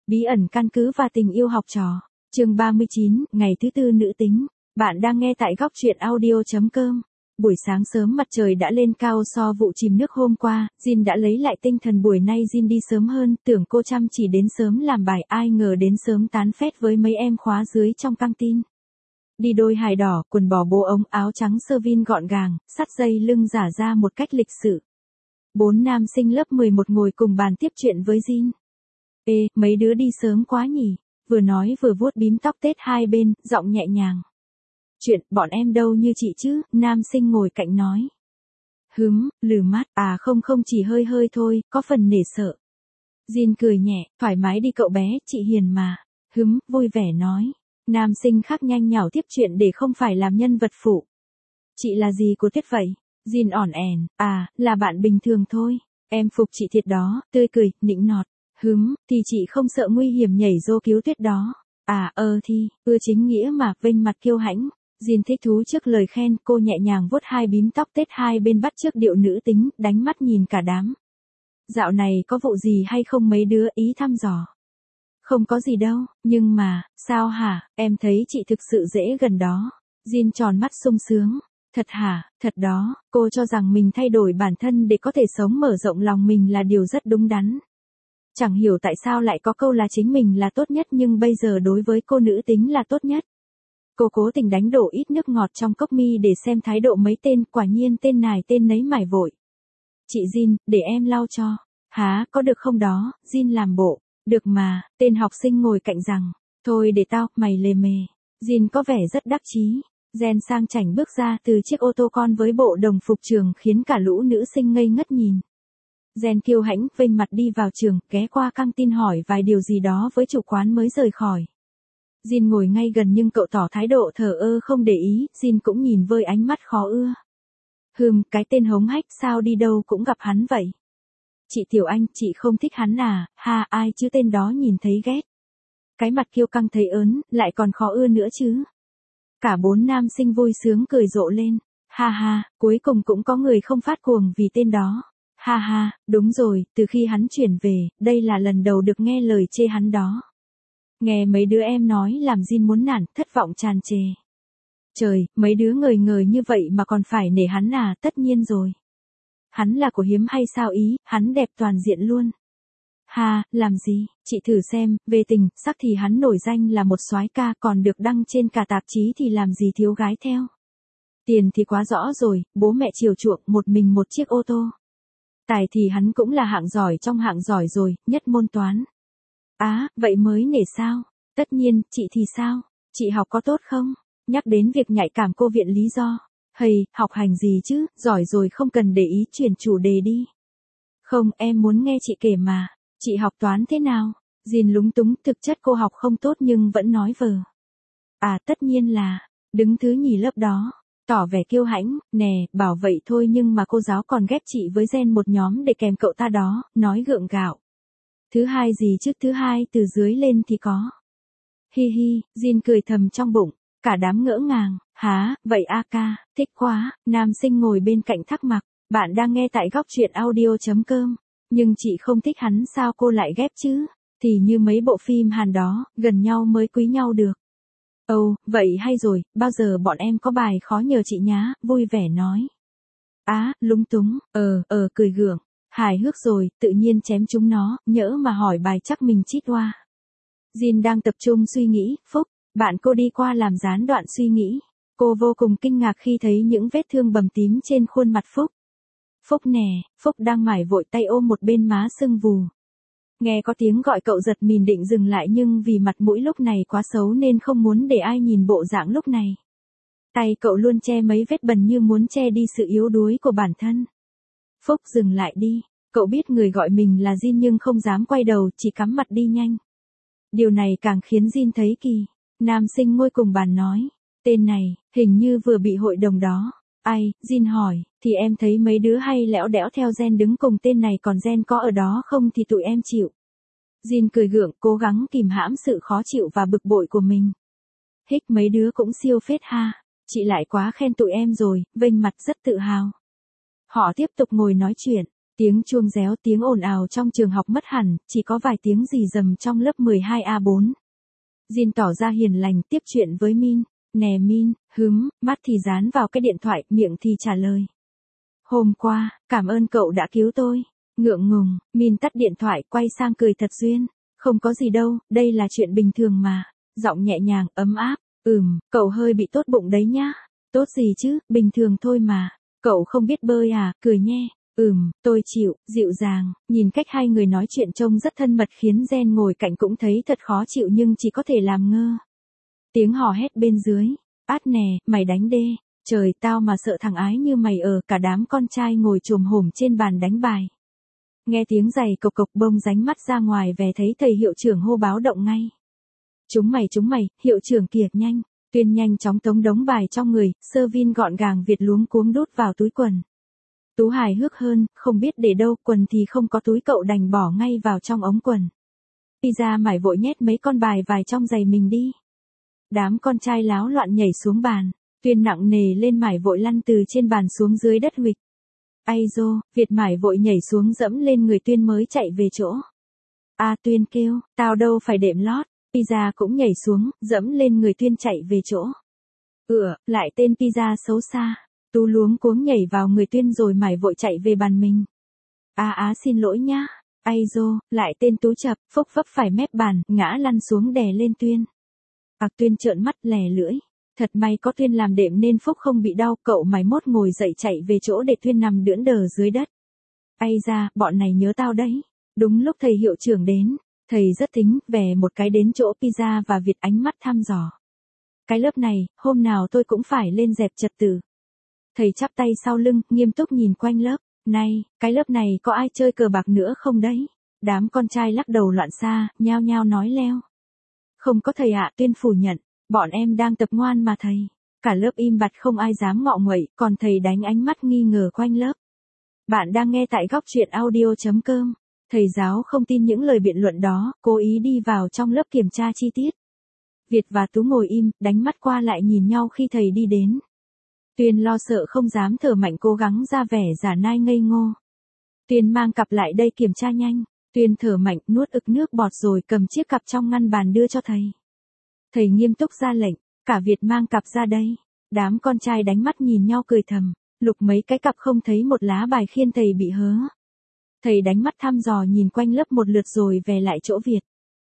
Bí ẩn căn cứ và tình yêu học trò. Chương 39, ngày thứ tư nữ tính. Bạn đang nghe tại góc truyện audio.com. Buổi sáng sớm mặt trời đã lên cao so vụ chìm nước hôm qua, Jin đã lấy lại tinh thần buổi nay Jin đi sớm hơn, tưởng cô chăm chỉ đến sớm làm bài, ai ngờ đến sớm tán phét với mấy em khóa dưới trong căng tin. Đi đôi hài đỏ, quần bò bố ống, áo trắng sơ vin gọn gàng, sắt dây lưng giả ra một cách lịch sự. 4 nam sinh lớp 11 ngồi cùng bàn tiếp chuyện với Jin. Ê, mấy đứa đi sớm quá nhỉ, vừa nói vừa vuốt bím tóc tết hai bên, giọng nhẹ nhàng. Chuyện, bọn em đâu như chị chứ, nam sinh ngồi cạnh nói. Lừ mắt, à không chỉ hơi hơi thôi, có phần nể sợ. Jin cười nhẹ, thoải mái đi cậu bé, chị hiền mà. Vui vẻ nói. Nam sinh khác nhanh nhảu tiếp chuyện để không phải làm nhân vật phụ. Chị là gì của Tuyết vậy? Jin ỏn ẻn, à, là bạn bình thường thôi. Em phục chị thiệt đó, tươi cười, nịnh nọt. Thì chị không sợ nguy hiểm nhảy rô cứu Tuyết đó. À, thì, chính nghĩa mà, vênh mặt kiêu hãnh. Jin thích thú trước lời khen, cô nhẹ nhàng vuốt hai bím tóc tết hai bên bắt chước điệu nữ tính, đánh mắt nhìn cả đám. Dạo này có vụ gì hay không mấy đứa ý thăm dò? Không có gì đâu, nhưng mà, sao hả, em thấy chị thực sự dễ gần đó. Jin tròn mắt sung sướng. Thật hả, thật đó, cô cho rằng mình thay đổi bản thân để có thể sống mở rộng lòng mình là điều rất đúng đắn. Chẳng hiểu tại sao lại có câu là chính mình là tốt nhất nhưng bây giờ đối với cô nữ tính là tốt nhất. Cô cố tình đánh đổ ít nước ngọt trong cốc mi để xem thái độ mấy tên, quả nhiên tên này tên nấy mải vội. Chị Jin, để em lau cho. Hả, có được không đó, Jin làm bộ. Được mà, tên học sinh ngồi cạnh rằng. Thôi để tao, mày lề mề. Jin có vẻ rất đắc chí. Gen sang chảnh bước ra từ chiếc ô tô con với bộ đồng phục trường khiến cả lũ nữ sinh ngây ngất nhìn. Gen kiêu hãnh vênh mặt đi vào trường, ghé qua căng tin hỏi vài điều gì đó với chủ quán mới rời khỏi. Jin ngồi ngay gần nhưng cậu tỏ thái độ thờ ơ không để ý, Jin cũng nhìn với ánh mắt khó ưa. Cái tên hống hách sao đi đâu cũng gặp hắn vậy. Chị Tiểu Anh, chị không thích hắn à, ha ai chứ tên đó nhìn thấy ghét. Cái mặt kiêu căng thấy ớn, lại còn khó ưa nữa chứ. Cả 4 nam sinh vui sướng cười rộ lên. Ha, cuối cùng cũng có người không phát cuồng vì tên đó. Ha, đúng rồi, từ khi hắn chuyển về, đây là lần đầu được nghe lời chê hắn đó. Nghe mấy đứa em nói làm Jin muốn nản, thất vọng tràn trề. Trời, mấy đứa ngời như vậy mà còn phải nể hắn à, tất nhiên rồi. Hắn là của hiếm hay sao ý, hắn đẹp toàn diện luôn. Ha, làm gì, chị thử xem, về tình, sắc thì hắn nổi danh là một soái ca còn được đăng trên cả tạp chí thì làm gì thiếu gái theo. Tiền thì quá rõ rồi, bố mẹ chiều chuộng một mình một chiếc ô tô. Tài thì hắn cũng là hạng giỏi trong hạng giỏi rồi, nhất môn toán. Á, vậy mới nể sao? Tất nhiên, chị thì sao? Chị học có tốt không? Nhắc đến việc nhạy cảm cô viện lý do. Hầy, học hành gì chứ, giỏi rồi không cần để ý chuyển chủ đề đi. Không, em muốn nghe chị kể mà. Chị học toán thế nào? Jin lúng túng, thực chất cô học không tốt nhưng vẫn nói vờ. À, tất nhiên là, đứng thứ nhì lớp đó. Tỏ vẻ kiêu hãnh, nè, bảo vậy thôi nhưng mà cô giáo còn ghép chị với Gen một nhóm để kèm cậu ta đó, nói gượng gạo. Thứ hai gì chứ, thứ hai từ dưới lên thì có. Hi, Jin cười thầm trong bụng, cả đám ngỡ ngàng, hả, vậy a ca, thích quá, nam sinh ngồi bên cạnh thắc mắc, bạn đang nghe tại góc truyện audio.com, nhưng chị không thích hắn sao cô lại ghép chứ, thì như mấy bộ phim Hàn đó, gần nhau mới quý nhau được. Vậy hay rồi, bao giờ bọn em có bài khó nhờ chị nhá, vui vẻ nói. Á, lúng túng, cười gượng. Hài hước rồi, tự nhiên chém chúng nó, nhỡ mà hỏi bài chắc mình chít hoa. Jin đang tập trung suy nghĩ, Phúc, bạn cô đi qua làm gián đoạn suy nghĩ. Cô vô cùng kinh ngạc khi thấy những vết thương bầm tím trên khuôn mặt Phúc. Phúc nè, Phúc đang mải vội tay ôm một bên má sưng vù. Nghe có tiếng gọi cậu giật mình định dừng lại nhưng vì mặt mũi lúc này quá xấu nên không muốn để ai nhìn bộ dạng lúc này. Tay cậu luôn che mấy vết bẩn như muốn che đi sự yếu đuối của bản thân. Phúc dừng lại đi, cậu biết người gọi mình là Jin nhưng không dám quay đầu, chỉ cắm mặt đi nhanh. Điều này càng khiến Jin thấy kỳ. Nam sinh ngồi cùng bàn nói, tên này, hình như vừa bị hội đồng đó. Ai, Jin hỏi, thì em thấy mấy đứa hay lẽo đẽo theo Gen đứng cùng tên này còn Gen có ở đó không thì tụi em chịu. Jin cười gượng, cố gắng kìm hãm sự khó chịu và bực bội của mình. Hích mấy đứa cũng siêu phết ha, chị lại quá khen tụi em rồi, vênh mặt rất tự hào. Họ tiếp tục ngồi nói chuyện, Tiếng chuông réo, tiếng ồn ào trong trường học mất hẳn, chỉ có vài tiếng rì rầm trong lớp 12A4. Jin tỏ ra hiền lành tiếp chuyện với Min. Nè Min, mắt thì dán vào cái điện thoại, miệng thì trả lời. Hôm qua, cảm ơn cậu đã cứu tôi. Ngượng ngùng, Min tắt điện thoại quay sang cười thật duyên. Không có gì đâu, đây là chuyện bình thường mà. Giọng nhẹ nhàng, ấm áp. Cậu hơi bị tốt bụng đấy nhá. Tốt gì chứ, bình thường thôi mà. Cậu không biết bơi à, cười nhé. Tôi chịu, dịu dàng, nhìn cách hai người nói chuyện trông rất thân mật khiến Jen ngồi cạnh cũng thấy thật khó chịu nhưng chỉ có thể làm ngơ. Tiếng hò hét bên dưới. Át nè, mày đánh đê. Trời, tao mà sợ thằng ái như mày ở, cả đám con trai ngồi chồm hổm trên bàn đánh bài. Nghe tiếng giày cộc cộc bông ránh mắt ra ngoài về thấy thầy hiệu trưởng hô báo động ngay. Chúng mày, hiệu trưởng kìa nhanh. Tuyên nhanh chóng tống đống bài trong người, Sơ Vin gọn gàng Việt luống cuống đút vào túi quần. Tú hài hước hơn, không biết để đâu, quần thì không có túi cậu đành bỏ ngay vào trong ống quần. Pizza mải vội nhét mấy con bài vài trong giày mình đi. Đám con trai láo loạn nhảy xuống bàn. Tuyên nặng nề lên mải vội lăn từ trên bàn xuống dưới đất huỵch. Ai dô, Việt mải vội nhảy xuống dẫm lên người Tuyên mới chạy về chỗ. Tuyên kêu, tao đâu phải đệm lót. Pizza cũng nhảy xuống, dẫm lên người Tuyên chạy về chỗ. Lại tên Pizza xấu xa. Tú luống cuống nhảy vào người Tuyên rồi mải vội chạy về bàn mình. Xin lỗi nhá. Ai dô, lại tên Tú chập, phốc vấp phải mép bàn, ngã lăn xuống đè lên Tuyên. Tuyên trợn mắt lè lưỡi. Thật may có Tuyên làm đệm nên Phúc không bị đau, cậu mày mốt ngồi dậy chạy về chỗ để Tuyên nằm đưỡn đờ dưới đất. Ai da, bọn này nhớ tao đấy. Đúng lúc thầy hiệu trưởng đến, thầy rất tính, về một cái đến chỗ Pizza và Việt ánh mắt thăm dò. Cái lớp này, hôm nào tôi cũng phải lên dẹp trật tự. Thầy chắp tay sau lưng, nghiêm túc nhìn quanh lớp. Này, cái lớp này có ai chơi cờ bạc nữa không đấy? Đám con trai lắc đầu loạn xạ, nhao nhao nói leo. Không có thầy ạ, Tuyên phủ nhận. Bọn em đang tập ngoan mà thầy. Cả lớp im bặt không ai dám ngọ nguậy, còn thầy đánh ánh mắt nghi ngờ quanh lớp. Bạn đang nghe tại góc truyện audio.com. Thầy giáo không tin những lời biện luận đó, cố ý đi vào trong lớp kiểm tra chi tiết. Việt và Tú ngồi im, đánh mắt qua lại nhìn nhau khi thầy đi đến. Tuyên lo sợ không dám thở mạnh cố gắng ra vẻ giả nai ngây ngô. Tuyên mang cặp lại đây kiểm tra nhanh. Tuyên thở mạnh nuốt ực nước bọt rồi cầm chiếc cặp trong ngăn bàn đưa cho thầy. Thầy nghiêm túc ra lệnh, cả Việt mang cặp ra đây. Đám con trai đánh mắt nhìn nhau cười thầm, lục mấy cái cặp không thấy một lá bài khiên thầy bị hớ. Thầy đánh mắt thăm dò nhìn quanh lớp một lượt rồi về lại chỗ Việt.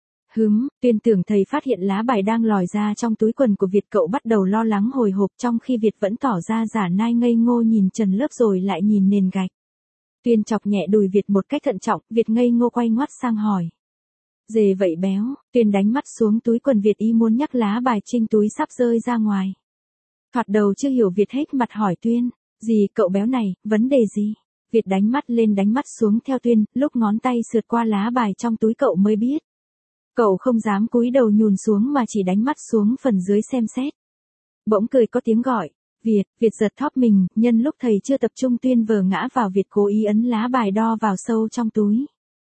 Tuyên tưởng thầy phát hiện lá bài đang lòi ra trong túi quần của Việt, cậu bắt đầu lo lắng hồi hộp trong khi Việt vẫn tỏ ra giả nai ngây ngô nhìn trần lớp rồi lại nhìn nền gạch. Tuyên chọc nhẹ đùi Việt một cách thận trọng, Việt ngây ngô quay ngoắt sang hỏi. Dề vậy béo, Tuyên đánh mắt xuống túi quần Việt ý muốn nhắc lá bài trinh túi sắp rơi ra ngoài. Thoạt đầu chưa hiểu Việt hết mặt hỏi Tuyên, gì cậu béo này, vấn đề gì? Việt đánh mắt lên đánh mắt xuống theo Tuyên, lúc ngón tay sượt qua lá bài trong túi cậu mới biết. Cậu không dám cúi đầu nhùn xuống mà chỉ đánh mắt xuống phần dưới xem xét. Bỗng cười có tiếng gọi, Việt giật thóp mình, nhân lúc thầy chưa tập trung Tuyên vờ ngã vào Việt cố ý ấn lá bài đo vào sâu trong túi.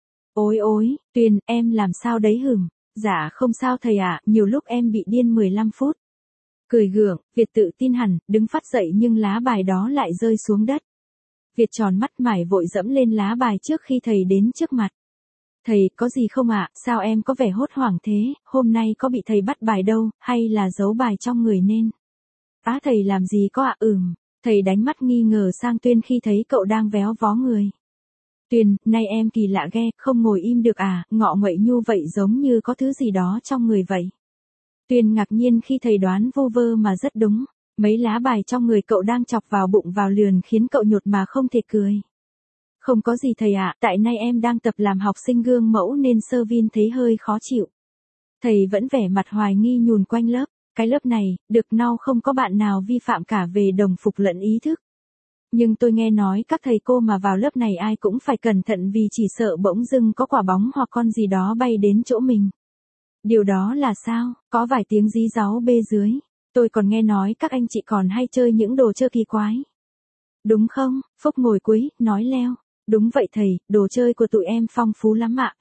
Ôi, Tuyên, em làm sao đấy Dạ không sao thầy ạ, nhiều lúc em bị điên 15 phút. Cười gượng, Việt tự tin hẳn, đứng phát dậy nhưng lá bài đó lại rơi xuống đất. Việt tròn mắt mải vội dẫm lên lá bài trước khi thầy đến trước mặt. Thầy, có gì không ạ, sao em có vẻ hốt hoảng thế, hôm nay có bị thầy bắt bài đâu, hay là giấu bài trong người nên? Thầy làm gì có ạ? Thầy đánh mắt nghi ngờ sang Tuyên khi thấy cậu đang véo vó người. Tuyên, nay em kỳ lạ ghê, không ngồi im được à, ngọ nguậy nhu vậy giống như có thứ gì đó trong người vậy. Tuyên ngạc nhiên khi thầy đoán vô vơ mà rất đúng, mấy lá bài trong người cậu đang chọc vào bụng vào lườn khiến cậu nhột mà không thể cười. Không có gì thầy ạ, tại nay em đang tập làm học sinh gương mẫu nên Sơ Vin thấy hơi khó chịu. Thầy vẫn vẻ mặt hoài nghi nhùn quanh lớp, cái lớp này, được nào không có bạn nào vi phạm cả về đồng phục lẫn ý thức. Nhưng tôi nghe nói các thầy cô mà vào lớp này ai cũng phải cẩn thận vì chỉ sợ bỗng dưng có quả bóng hoặc con gì đó bay đến chỗ mình. Điều đó là sao? Có vài tiếng rí ráu bê dưới. Tôi còn nghe nói các anh chị còn hay chơi những đồ chơi kỳ quái. Đúng không? Phúc ngồi cuối, nói leo. Đúng vậy thầy, đồ chơi của tụi em phong phú lắm ạ,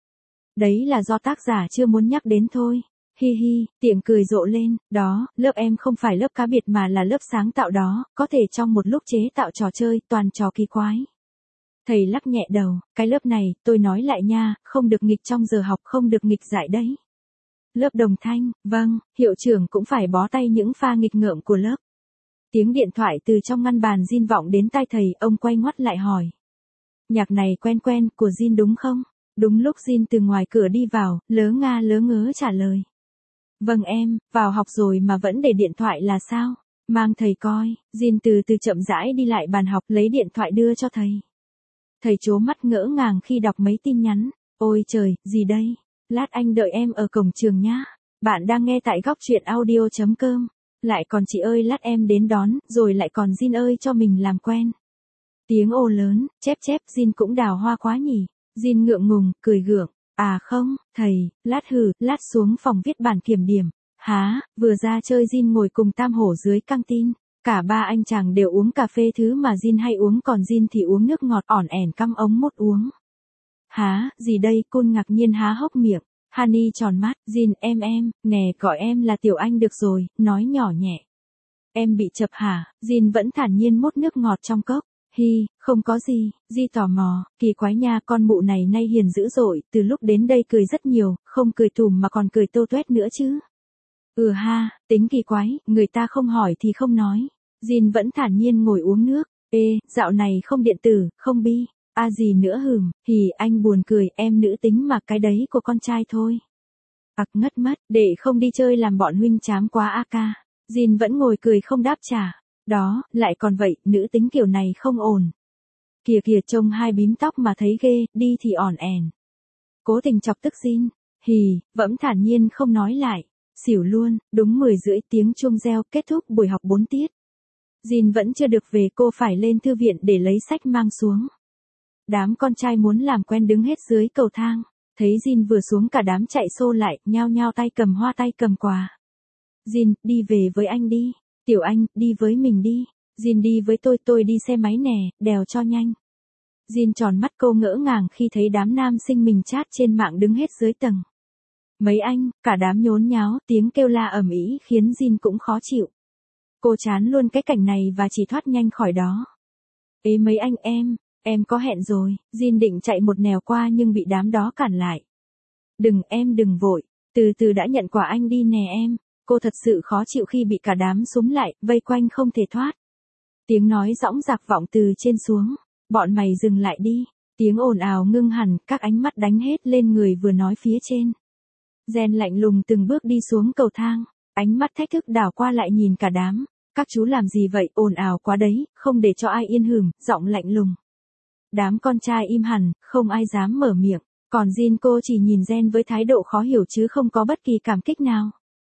Đấy là do tác giả chưa muốn nhắc đến thôi. Hi hi, Tiện cười rộ lên, đó, lớp em không phải lớp cá biệt mà là lớp sáng tạo đó, có thể trong một lúc chế tạo trò chơi, toàn trò kỳ quái. Thầy lắc nhẹ đầu, cái lớp này, tôi nói lại nha, không được nghịch trong giờ học, không được nghịch dạy đấy. Lớp đồng thanh, vâng, hiệu trưởng cũng phải bó tay những pha nghịch ngợm của lớp. Tiếng điện thoại từ trong ngăn bàn Jin vọng đến tai thầy, ông quay ngoắt lại hỏi. Nhạc này quen quen, của Jin đúng không? Đúng lúc Jin từ ngoài cửa đi vào, lớ nga lớ ngớ trả lời. Vâng em, vào học rồi mà vẫn để điện thoại là sao? Mang thầy coi, Jin từ từ chậm rãi đi lại bàn học lấy điện thoại đưa cho thầy. Thầy trố mắt ngỡ ngàng khi đọc mấy tin nhắn. Ôi trời, gì đây? Lát anh đợi em ở cổng trường nhá. Bạn đang nghe tại góc truyện audio.com. Lại còn chị ơi lát em đến đón, rồi lại còn Jin ơi cho mình làm quen. Tiếng ồ lớn, chép Jin cũng đào hoa quá nhỉ. Jin ngượng ngùng, cười gượng. À không, thầy, lát xuống phòng viết bản kiểm điểm. Há, vừa ra chơi Jin ngồi cùng Tam Hổ dưới căng tin. Cả ba anh chàng đều uống cà phê thứ mà Jin hay uống, còn Jin thì uống nước ngọt ỏn ẻn căm ống mốt uống. Há, gì đây? Côn ngạc nhiên há hốc miệng. Honey tròn mắt, Jin em, nè gọi em là Tiểu Anh được rồi, nói nhỏ nhẹ. Em bị chập hả? Jin vẫn thản nhiên mốt nước ngọt trong cốc. Hi, không có gì, Di tò mò, kỳ quái nha, con mụ này nay hiền dữ dội, từ lúc đến đây cười rất nhiều, không cười tùm mà còn cười tô toét nữa chứ. Ừ ha, tính kỳ quái, người ta không hỏi thì không nói. Jin vẫn thản nhiên ngồi uống nước. Ê, dạo này không điện tử, không bi. À gì nữa hì anh buồn cười, em nữ tính mà cái đấy của con trai thôi. Ngất mất, để không đi chơi làm bọn huynh chám quá a ca. Jin vẫn ngồi cười không đáp trả. Đó, lại còn vậy, nữ tính kiểu này không ổn. Kìa trông hai bím tóc mà thấy ghê, đi thì ỏn ẻn. Cố tình chọc tức Jin. Hì, vẫn thản nhiên không nói lại. Xỉu luôn, đúng 10 rưỡi tiếng chuông reo, kết thúc buổi học 4 tiết. Jin vẫn chưa được về, cô phải lên thư viện để lấy sách mang xuống. Đám con trai muốn làm quen đứng hết dưới cầu thang. Thấy Jin vừa xuống cả đám chạy xô lại, nhao nhao tay cầm hoa tay cầm quà. Jin, đi về với anh đi. Tiểu Anh, đi với mình đi. Jin đi với tôi đi xe máy nè, đèo cho nhanh. Jin tròn mắt, cô ngỡ ngàng khi thấy đám nam sinh mình chat trên mạng đứng hết dưới tầng. Mấy anh, cả đám nhốn nháo, tiếng kêu la ầm ĩ khiến Jin cũng khó chịu. Cô chán luôn cái cảnh này và chỉ thoát nhanh khỏi đó. Ê mấy anh em có hẹn rồi. Jin định chạy một nẻo qua nhưng bị đám đó cản lại. Đừng vội, từ từ đã, nhận quà anh đi nè em. Cô thật sự khó chịu khi bị cả đám xúm lại, vây quanh không thể thoát. Tiếng nói dõng dạc vọng từ trên xuống. Bọn mày dừng lại đi. Tiếng ồn ào ngưng hẳn, các ánh mắt đánh hết lên người vừa nói phía trên. Gen lạnh lùng từng bước đi xuống cầu thang, ánh mắt thách thức đảo qua lại nhìn cả đám. Các chú làm gì vậy, ồn ào quá đấy, không để cho ai yên hưởng, giọng lạnh lùng. Đám con trai im hẳn, không ai dám mở miệng, còn Jin cô chỉ nhìn Gen với thái độ khó hiểu chứ không có bất kỳ cảm kích nào.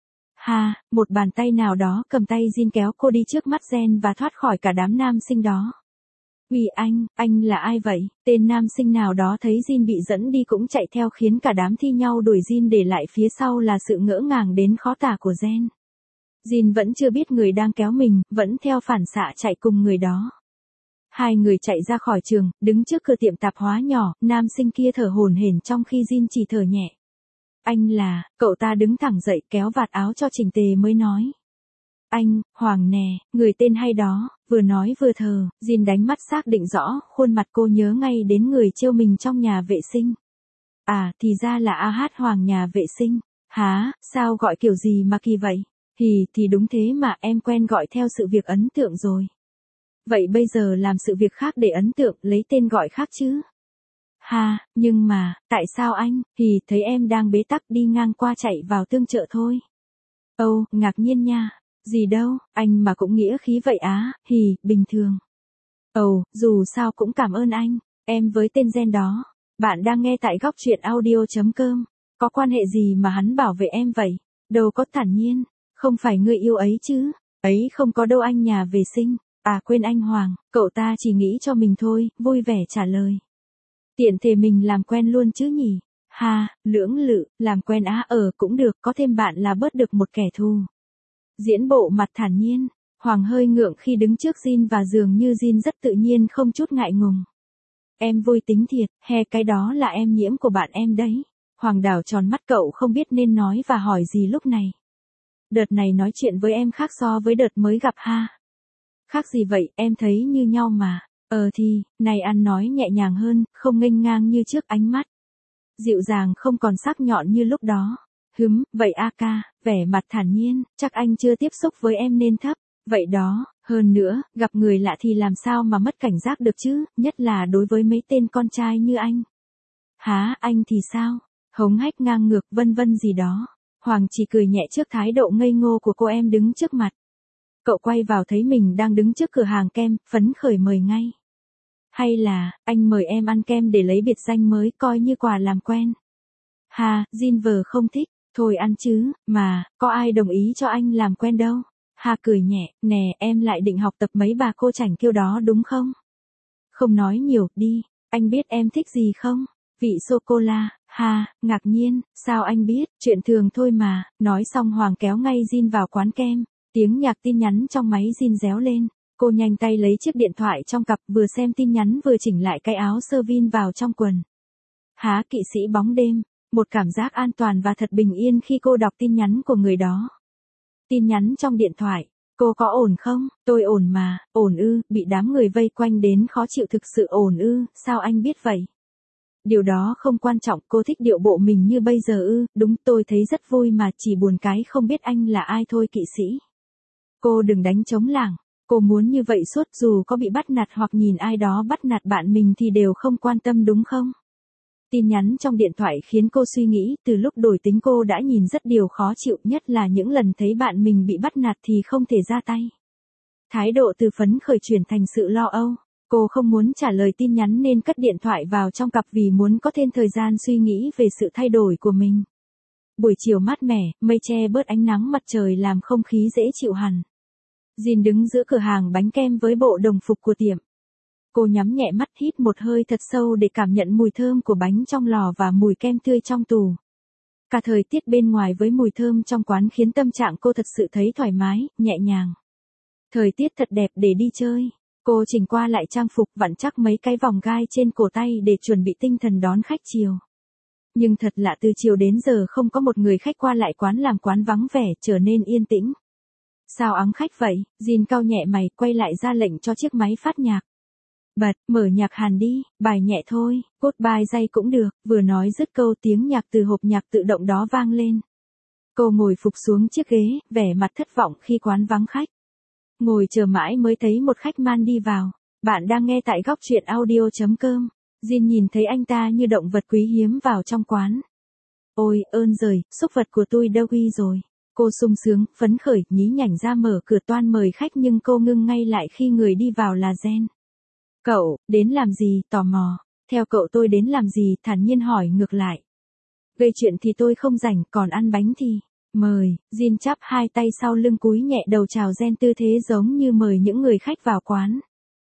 Một bàn tay nào đó cầm tay Jin kéo cô đi trước mắt Gen và thoát khỏi cả đám nam sinh đó. Uy anh là ai vậy? Tên nam sinh nào đó thấy Jin bị dẫn đi cũng chạy theo khiến cả đám thi nhau đuổi Jin, để lại phía sau là sự ngỡ ngàng đến khó tả của Gen. Jin vẫn chưa biết người đang kéo mình, vẫn theo phản xạ chạy cùng người đó. Hai người chạy ra khỏi trường, đứng trước cửa tiệm tạp hóa nhỏ, nam sinh kia thở hổn hển trong khi Jin chỉ thở nhẹ. Anh là, cậu ta đứng thẳng dậy kéo vạt áo cho chỉnh tề mới nói. Anh, Hoàng nè, người tên hay đó, vừa nói vừa thờ, Jin đánh mắt xác định rõ, khuôn mặt cô nhớ ngay đến người trêu mình trong nhà vệ sinh. À, thì ra là AH Hoàng nhà vệ sinh. Hả, sao gọi kiểu gì mà kỳ vậy? Thì đúng thế mà, em quen gọi theo sự việc ấn tượng rồi. Vậy bây giờ làm sự việc khác để ấn tượng, lấy tên gọi khác chứ? Nhưng mà, tại sao anh? Thấy em đang bế tắc đi ngang qua chạy vào tương trợ thôi. Ngạc nhiên nha. Gì đâu, anh mà cũng nghĩa khí vậy á, bình thường. Dù sao cũng cảm ơn anh, em với tên Gen đó. Bạn đang nghe tại góc truyện audio.com. Có quan hệ gì mà hắn bảo vệ em vậy? Đâu có, thản nhiên. Không phải người yêu ấy chứ? Ấy không có đâu anh nhà vệ sinh. À quên anh Hoàng, cậu ta chỉ nghĩ cho mình thôi, vui vẻ trả lời. Tiện thể mình làm quen luôn chứ nhỉ? Lưỡng lự, làm quen cũng được, có thêm bạn là bớt được một kẻ thù. Diễn bộ mặt thản nhiên, Hoàng hơi ngượng khi đứng trước Jin và dường như Jin rất tự nhiên không chút ngại ngùng. Em vui tính thiệt, cái đó là em nhiễm của bạn em đấy. Hoàng đảo tròn mắt, cậu không biết nên nói và hỏi gì lúc này. Đợt này nói chuyện với em khác so với đợt mới gặp Khác gì vậy, em thấy như nhau mà. Thì, này ăn nói nhẹ nhàng hơn, không nghênh ngang như trước, ánh mắt dịu dàng không còn sắc nhọn như lúc đó. Vậy a ca, vẻ mặt thản nhiên, chắc anh chưa tiếp xúc với em nên thấp. Vậy đó, hơn nữa, gặp người lạ thì làm sao mà mất cảnh giác được chứ, nhất là đối với mấy tên con trai như anh. Hả, anh thì sao? Hống hách ngang ngược vân vân gì đó. Hoàng chỉ cười nhẹ trước thái độ ngây ngô của cô em đứng trước mặt. Cậu quay vào thấy mình đang đứng trước cửa hàng kem, phấn khởi mời ngay. Hay là, anh mời em ăn kem để lấy biệt danh mới, coi như quà làm quen. Hà, Jin vờ không thích, thôi ăn chứ, mà, có ai đồng ý cho anh làm quen đâu. Hà cười nhẹ, nè, em lại định học tập mấy bà cô chảnh kiêu đó đúng không? Không nói nhiều, đi, anh biết em thích gì không? Vị sô-cô-la. Hà, ngạc nhiên, sao anh biết, chuyện thường thôi mà. Nói xong Hoàng kéo ngay Jin vào quán kem, tiếng nhạc tin nhắn trong máy Jin réo lên. Cô nhanh tay lấy chiếc điện thoại trong cặp, vừa xem tin nhắn vừa chỉnh lại cái áo sơ vin vào trong quần. Há, kỵ sĩ bóng đêm, một cảm giác an toàn và thật bình yên khi cô đọc tin nhắn của người đó. Tin nhắn trong điện thoại, cô có ổn không? Tôi ổn mà, ổn ư, bị đám người vây quanh đến khó chịu thực sự ổn ư, sao anh biết vậy? Điều đó không quan trọng, cô thích điệu bộ mình như bây giờ ư, đúng tôi thấy rất vui mà chỉ buồn cái không biết anh là ai thôi kỵ sĩ. Cô đừng đánh trống lảng, cô muốn như vậy suốt dù có bị bắt nạt hoặc nhìn ai đó bắt nạt bạn mình thì đều không quan tâm đúng không? Tin nhắn trong điện thoại khiến cô suy nghĩ, từ lúc đổi tính cô đã nhìn rất điều khó chịu, nhất là những lần thấy bạn mình bị bắt nạt thì không thể ra tay. Thái độ từ phấn khởi chuyển thành sự lo âu. Cô không muốn trả lời tin nhắn nên cất điện thoại vào trong cặp vì muốn có thêm thời gian suy nghĩ về sự thay đổi của mình. Buổi chiều mát mẻ, mây che bớt ánh nắng mặt trời làm không khí dễ chịu hẳn. Jin đứng giữa cửa hàng bánh kem với bộ đồng phục của tiệm. Cô nhắm nhẹ mắt hít một hơi thật sâu để cảm nhận mùi thơm của bánh trong lò và mùi kem tươi trong tủ. Cả thời tiết bên ngoài với mùi thơm trong quán khiến tâm trạng cô thật sự thấy thoải mái, nhẹ nhàng. Thời tiết thật đẹp để đi chơi. Cô chỉnh qua lại trang phục, vặn chắc mấy cái vòng gai trên cổ tay để chuẩn bị tinh thần đón khách chiều. Nhưng thật lạ, từ chiều đến giờ không có một người khách qua lại quán, làm quán vắng vẻ, trở nên yên tĩnh. Sao ắng khách vậy? Jin cau nhẹ mày, quay lại ra lệnh cho chiếc máy phát nhạc. Bật, mở nhạc Hàn đi, bài nhẹ thôi, goodbye dây cũng được. Vừa nói dứt câu, tiếng nhạc từ hộp nhạc tự động đó vang lên. Cô ngồi phục xuống chiếc ghế, vẻ mặt thất vọng khi quán vắng khách. Ngồi chờ mãi mới thấy một khách man đi vào. Bạn đang nghe tại góc truyện audio.com. Jin nhìn thấy anh ta như động vật quý hiếm vào trong quán. Ôi, ơn giời, súc vật của tôi đâu y rồi. Cô sung sướng, phấn khởi, nhí nhảnh ra mở cửa toan mời khách nhưng cô ngưng ngay lại khi người đi vào là Jen. Cậu, đến làm gì, tò mò. Theo cậu tôi đến làm gì, thản nhiên hỏi ngược lại. Gây chuyện thì tôi không rảnh, còn ăn bánh thì... Mời, Jin chắp hai tay sau lưng cúi nhẹ đầu chào Jen, tư thế giống như mời những người khách vào quán.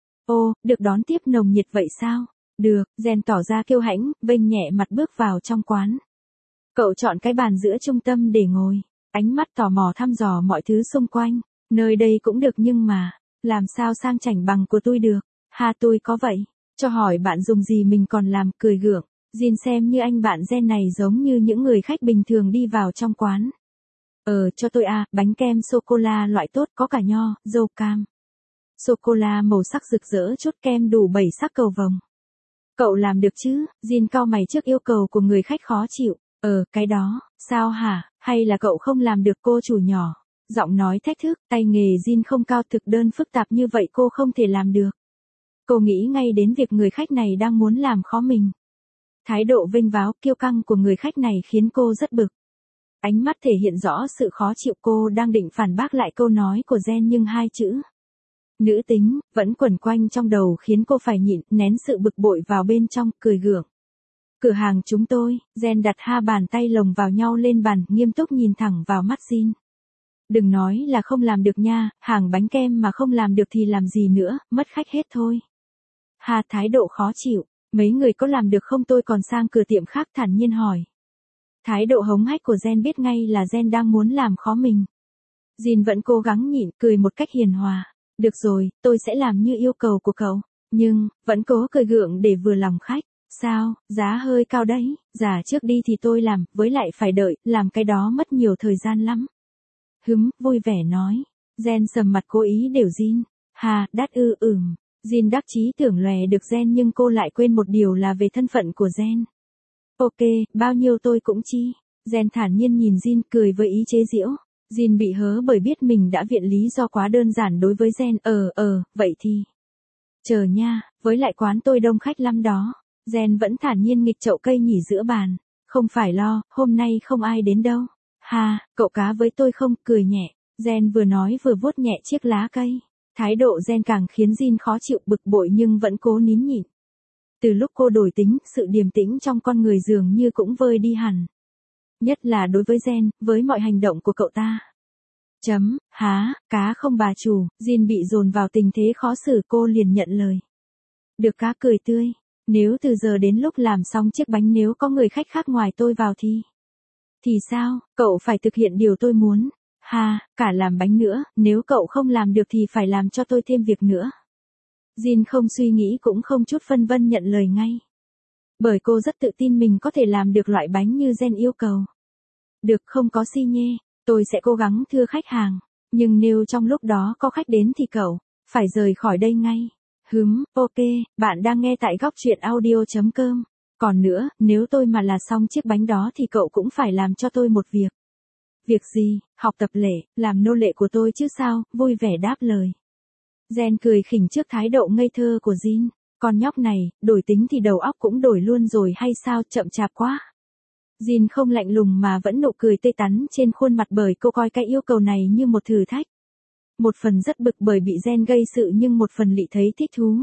Ô, được đón tiếp nồng nhiệt vậy sao? Được, Jen tỏ ra kiêu hãnh, vênh nhẹ mặt bước vào trong quán. Cậu chọn cái bàn giữa trung tâm để ngồi, ánh mắt tò mò thăm dò mọi thứ xung quanh. Nơi đây cũng được nhưng mà, làm sao sang chảnh bằng của tôi được? Ha, tôi có vậy. Cho hỏi bạn dùng gì mình còn làm, cười gượng. Jin xem như anh bạn Jen này giống như những người khách bình thường đi vào trong quán. Cho tôi bánh kem sô-cô-la loại tốt, có cả nho, dâu cam. Sô-cô-la màu sắc rực rỡ, chút kem đủ 7 sắc cầu vồng. Cậu làm được chứ? Jin cau mày trước yêu cầu của người khách khó chịu. Cái đó, sao hả? Hay là cậu không làm được, cô chủ nhỏ? Giọng nói thách thức, tay nghề Jin không cao, thực đơn phức tạp như vậy cô không thể làm được. Cô nghĩ ngay đến việc người khách này đang muốn làm khó mình. Thái độ vênh váo, kiêu căng của người khách này khiến cô rất bực. Ánh mắt thể hiện rõ sự khó chịu, cô đang định phản bác lại câu nói của Jen nhưng hai chữ nữ tính vẫn quẩn quanh trong đầu khiến cô phải nhịn, nén sự bực bội vào bên trong, cười gượng. Cửa hàng chúng tôi, Jen đặt hai bàn tay lồng vào nhau lên bàn, nghiêm túc nhìn thẳng vào mắt Jin. Đừng nói là không làm được nha, hàng bánh kem mà không làm được thì làm gì nữa, mất khách hết thôi. Hà, thái độ khó chịu, mấy người có làm được không, tôi còn sang cửa tiệm khác, thản nhiên hỏi. Thái độ hống hách của Jen biết ngay là Jen đang muốn làm khó mình. Jin vẫn cố gắng nhịn, cười một cách hiền hòa. Được rồi, tôi sẽ làm như yêu cầu của cậu. Nhưng, vẫn cố cười gượng để vừa lòng khách. Sao, giá hơi cao đấy, giả trước đi thì tôi làm, với lại phải đợi, làm cái đó mất nhiều thời gian lắm. Vui vẻ nói. Jen sầm mặt cố ý đều Jin. Hà, đắt ư, Jin đắc chí tưởng lòe được Gen nhưng cô lại quên một điều là về thân phận của Gen. Ok, bao nhiêu tôi cũng chi. Gen thản nhiên nhìn Jin cười với ý chế giễu. Jin bị hớ bởi biết mình đã viện lý do quá đơn giản đối với Gen. Vậy thì. Chờ nha, với lại quán tôi đông khách lắm đó. Gen vẫn thản nhiên nghịch chậu cây nhỉ giữa bàn. Không phải lo, hôm nay không ai đến đâu. Ha, cậu cá với tôi không, cười nhẹ. Gen vừa nói vừa vuốt nhẹ chiếc lá cây. Thái độ Gen càng khiến Jin khó chịu bực bội nhưng vẫn cố nín nhịn. Từ lúc cô đổi tính, sự điềm tĩnh trong con người dường như cũng vơi đi hẳn. Nhất là đối với Gen, với mọi hành động của cậu ta. Cá không bà chủ, Jin bị dồn vào tình thế khó xử cô liền nhận lời. Được cá cười tươi. Nếu từ giờ đến lúc làm xong chiếc bánh nếu có người khách khác ngoài tôi vào thì. Thì sao, cậu phải thực hiện điều tôi muốn. Cả làm bánh nữa, nếu cậu không làm được thì phải làm cho tôi thêm việc nữa. Jin không suy nghĩ cũng không chút phân vân nhận lời ngay. Bởi cô rất tự tin mình có thể làm được loại bánh như Gen yêu cầu. Được không có si nhê, tôi sẽ cố gắng thưa khách hàng. Nhưng nếu trong lúc đó có khách đến thì cậu phải rời khỏi đây ngay. Ok, bạn đang nghe tại góc truyện audio.com. Còn nữa, nếu tôi mà là xong chiếc bánh đó thì cậu cũng phải làm cho tôi một việc. Việc gì, học tập lễ, làm nô lệ của tôi chứ sao, vui vẻ đáp lời. Gen cười khỉnh trước thái độ ngây thơ của Jin. Con nhóc này, đổi tính thì đầu óc cũng đổi luôn rồi hay sao, chậm chạp quá. Jin không lạnh lùng mà vẫn nụ cười tươi tắn trên khuôn mặt bởi cô coi cái yêu cầu này như một thử thách. Một phần rất bực bởi bị Gen gây sự nhưng một phần Lị thấy thích thú.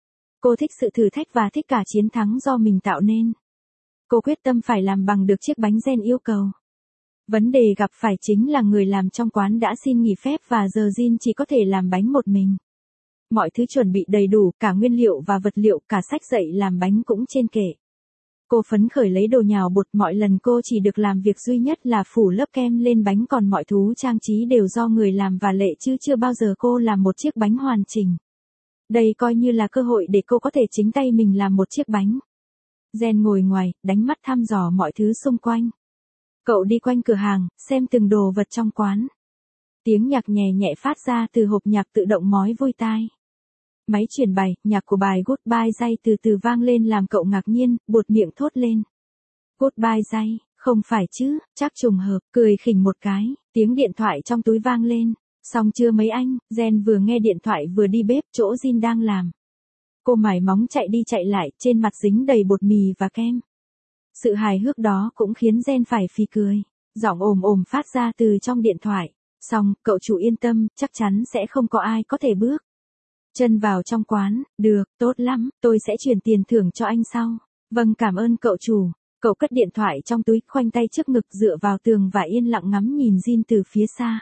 Cô thích sự thử thách và thích cả chiến thắng do mình tạo nên. Cô quyết tâm phải làm bằng được chiếc bánh Gen yêu cầu. Vấn đề gặp phải chính là người làm trong quán đã xin nghỉ phép và giờ Jin chỉ có thể làm bánh một mình. Mọi thứ chuẩn bị đầy đủ, cả nguyên liệu và vật liệu, cả sách dạy làm bánh cũng trên kệ. Cô phấn khởi lấy đồ nhào bột, mọi lần cô chỉ được làm việc duy nhất là phủ lớp kem lên bánh, còn mọi thú trang trí đều do người làm và Lệ chứ chưa bao giờ cô làm một chiếc bánh hoàn chỉnh. Đây coi như là cơ hội để cô có thể chính tay mình làm một chiếc bánh. Gen ngồi ngoài, đánh mắt thăm dò mọi thứ xung quanh. Cậu đi quanh cửa hàng, xem từng đồ vật trong quán. Tiếng nhạc nhẹ nhẹ phát ra từ hộp nhạc tự động mói vui tai. Máy chuyển bài, nhạc của bài Goodbye Jay từ từ vang lên làm cậu ngạc nhiên, buột miệng thốt lên. Goodbye Jay, không phải chứ, chắc trùng hợp, cười khỉnh một cái, tiếng điện thoại trong túi vang lên. Xong chưa mấy anh, Gen vừa nghe điện thoại vừa đi bếp chỗ Jin đang làm. Cô mải móng chạy đi chạy lại, trên mặt dính đầy bột mì và kem. Sự hài hước đó cũng khiến Gen phải phì cười. Giọng ồm ồm phát ra từ trong điện thoại. Xong, cậu chủ yên tâm, chắc chắn sẽ không có ai có thể bước chân vào trong quán. Được, tốt lắm, tôi sẽ chuyển tiền thưởng cho anh sau. Vâng, cảm ơn cậu chủ. Cậu cất điện thoại trong túi, khoanh tay trước ngực dựa vào tường và yên lặng ngắm nhìn Jin từ phía xa.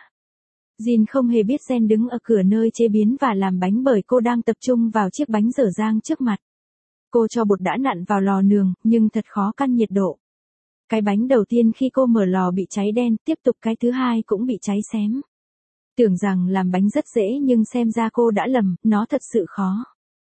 Jin không hề biết Gen đứng ở cửa nơi chế biến và làm bánh bởi cô đang tập trung vào chiếc bánh dở dang trước mặt. Cô cho bột đã nặn vào lò nướng, nhưng thật khó căn nhiệt độ. Cái bánh đầu tiên khi cô mở lò bị cháy đen, tiếp tục cái thứ hai cũng bị cháy xém. Tưởng rằng làm bánh rất dễ nhưng xem ra cô đã lầm, nó thật sự khó.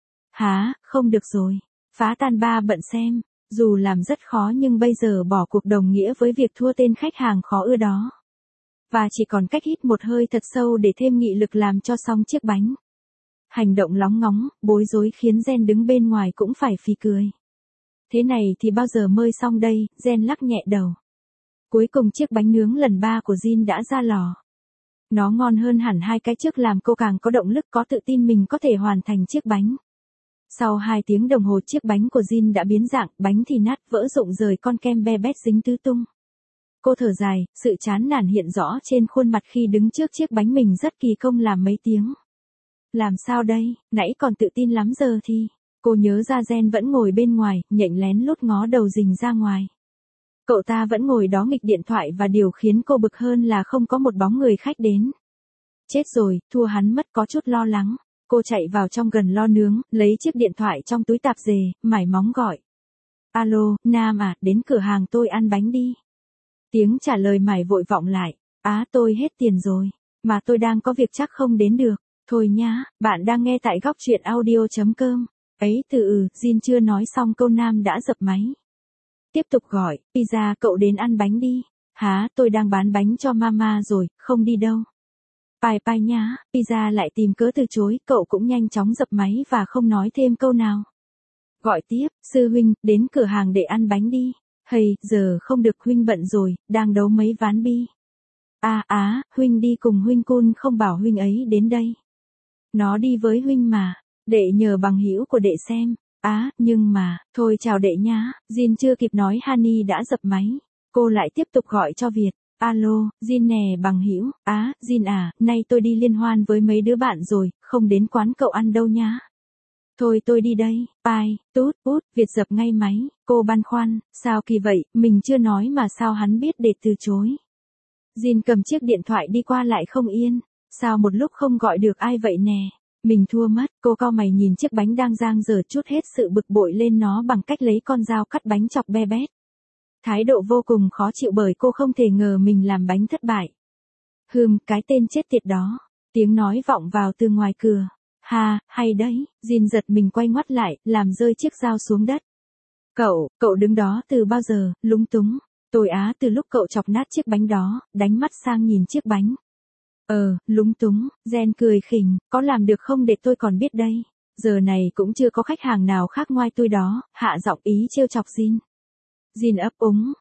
Không được rồi. Phá tan ba bận xem. Dù làm rất khó nhưng bây giờ bỏ cuộc đồng nghĩa với việc thua tên khách hàng khó ưa đó. Và chỉ còn cách hít một hơi thật sâu để thêm nghị lực làm cho xong chiếc bánh. Hành động lóng ngóng, bối rối khiến Gen đứng bên ngoài cũng phải phì cười. Thế này thì bao giờ mơi xong đây, Gen lắc nhẹ đầu. Cuối cùng chiếc bánh nướng lần 3 của Jin đã ra lò. Nó ngon hơn hẳn hai cái trước làm cô càng có động lực có tự tin mình có thể hoàn thành chiếc bánh. Sau 2 tiếng đồng hồ chiếc bánh của Jin đã biến dạng, bánh thì nát vỡ rụng rời con kem be bét dính tứ tung. Cô thở dài, sự chán nản hiện rõ trên khuôn mặt khi đứng trước chiếc bánh mình rất kỳ công làm mấy tiếng. Làm sao đây, nãy còn tự tin lắm giờ thì. Cô nhớ ra Gen vẫn ngồi bên ngoài, nhện lén lút ngó đầu rình ra ngoài. Cậu ta vẫn ngồi đó nghịch điện thoại và điều khiến cô bực hơn là không có một bóng người khách đến. Chết rồi, thua hắn mất, có chút lo lắng. Cô chạy vào trong gần lò nướng, lấy chiếc điện thoại trong túi tạp dề, mải móng gọi. Alo, Nam à, đến cửa hàng tôi ăn bánh đi. Tiếng trả lời mải vội vọng lại. Tôi hết tiền rồi. Mà tôi đang có việc chắc không đến được. Thôi nhá, bạn đang nghe tại góc truyện audio.com. Jin chưa nói xong câu Nam đã dập máy. Tiếp tục gọi, pizza cậu đến ăn bánh đi. Tôi đang bán bánh cho mama rồi, không đi đâu. Pai pai nhá, pizza lại tìm cớ từ chối, cậu cũng nhanh chóng dập máy và không nói thêm câu nào. Gọi tiếp, sư huynh, đến cửa hàng để ăn bánh đi. Hây, giờ không được, huynh bận rồi, đang đấu mấy ván bi. Huynh đi cùng huynh Cun không bảo huynh ấy đến đây. Nó đi với huynh mà, đệ nhờ bằng hữu của đệ xem. Nhưng mà, thôi chào đệ nhá, Jin chưa kịp nói Hani đã dập máy. Cô lại tiếp tục gọi cho Việt. Alo, Jin nè bằng hữu, Jin à, nay tôi đi liên hoan với mấy đứa bạn rồi, không đến quán cậu ăn đâu nhá. Thôi tôi đi đây, pai, tút, út, Việt dập ngay máy, cô băn khoăn, sao kỳ vậy, mình chưa nói mà sao hắn biết để từ chối. Jin cầm chiếc điện thoại đi qua lại không yên, sao một lúc không gọi được ai vậy nè. Mình thua mất, cô cau mày nhìn chiếc bánh đang dang dở trút hết sự bực bội lên nó bằng cách lấy con dao cắt bánh chọc be bét. Thái độ vô cùng khó chịu bởi cô không thể ngờ mình làm bánh thất bại. Cái tên chết tiệt đó. Tiếng nói vọng vào từ ngoài cửa. Hay đấy, Jin giật mình quay ngoắt lại, làm rơi chiếc dao xuống đất. Cậu đứng đó từ bao giờ, lúng túng. Tôi từ lúc cậu chọc nát chiếc bánh đó, đánh mắt sang nhìn chiếc bánh. Lúng túng, Jen cười khỉnh, có làm được không để tôi còn biết đây. Giờ này cũng chưa có khách hàng nào khác ngoài tôi đó, hạ giọng ý trêu chọc Jin. Jin ấp úng,